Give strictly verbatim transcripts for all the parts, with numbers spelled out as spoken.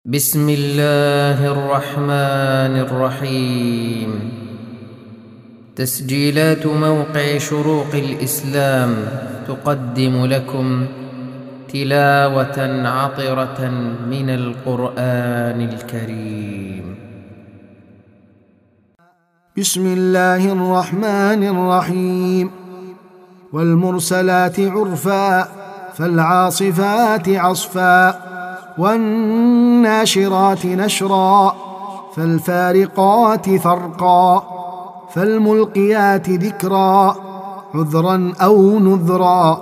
بسم الله الرحمن الرحيم. تسجيلات موقع شروق الإسلام تقدم لكم تلاوة عطرة من القرآن الكريم. بسم الله الرحمن الرحيم. والمرسلات عرفا فالعاصفات عصفا والناشرات نشرا فالفارقات فرقا فالملقيات ذكرا عذرا أو نذرا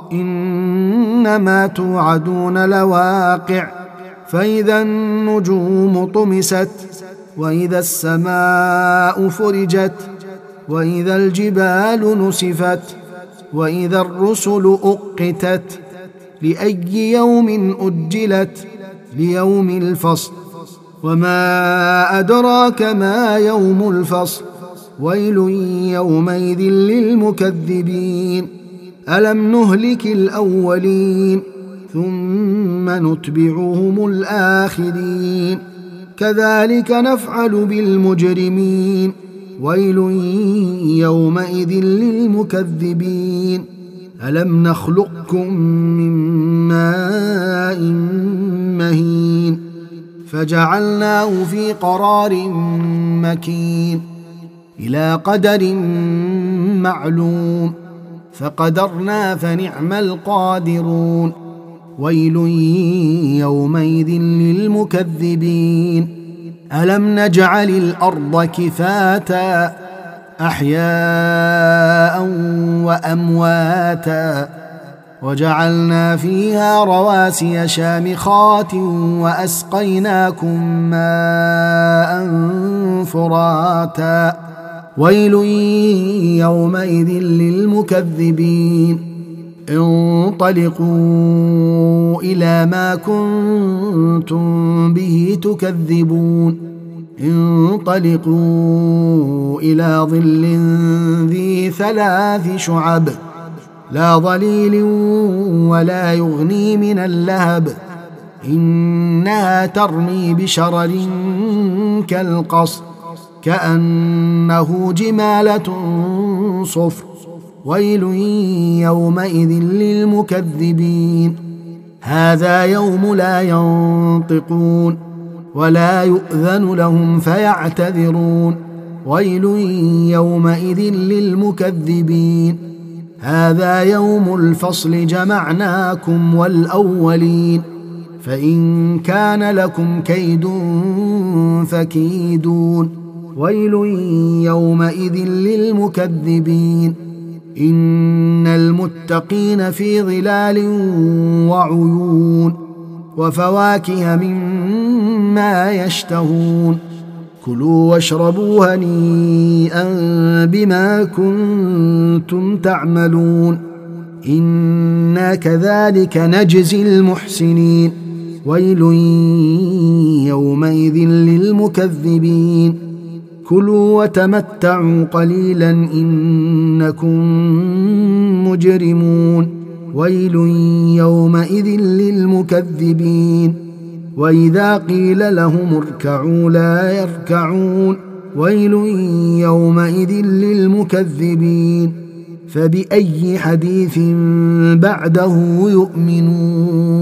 إنما توعدون لواقع. فإذا النجوم طمست وإذا السماء فرجت وإذا الجبال نسفت وإذا الرسل أقتت لأي يوم أجلت ليوم الفصل. وما أدراك ما يوم الفصل ويل يومئذ للمكذبين. ألم نهلك الأولين ثم نتبعهم الآخرين كذلك نفعل بالمجرمين. ويل يومئذ للمكذبين. ألم نخلقكم من ماء مهين فجعلناه في قرار مكين إلى قدر معلوم فقدرنا فنعم القادرون. ويل يومئذ للمكذبين. ألم نجعل الأرض كفاتا أحياء وأمواتا وجعلنا فيها رواسي شامخات وأسقيناكم ماء فراتا. ويل يومئذ للمكذبين. انطلقوا إلى ما كنتم به تكذبون. انطلقوا إلى ظل ذي ثلاث شعب لا ظليل ولا يغني من اللهب إنها ترمي بشرر كالقصر كأنه جمالة صفر. ويل يومئذ للمكذبين. هذا يوم لا ينطقون ولا يؤذن لهم فيعتذرون. ويل يومئذ للمكذبين. هذا يوم الفصل جمعناكم والأولين فإن كان لكم كيد فكيدون. ويل يومئذ للمكذبين. إن المتقين في ظلال وعيون وفواكه مما يشتهون. كلوا واشربوا هنيئا بما كنتم تعملون إنا كذلك نجزي المحسنين. ويل يومئذ للمكذبين. كلوا وتمتعوا قليلا إنكم مجرمون. ويل يومئذ للمكذبين. وإذا قيل لهم اركعوا لا يركعون. ويل يومئذ للمكذبين. فبأي حديث بعده يؤمنون.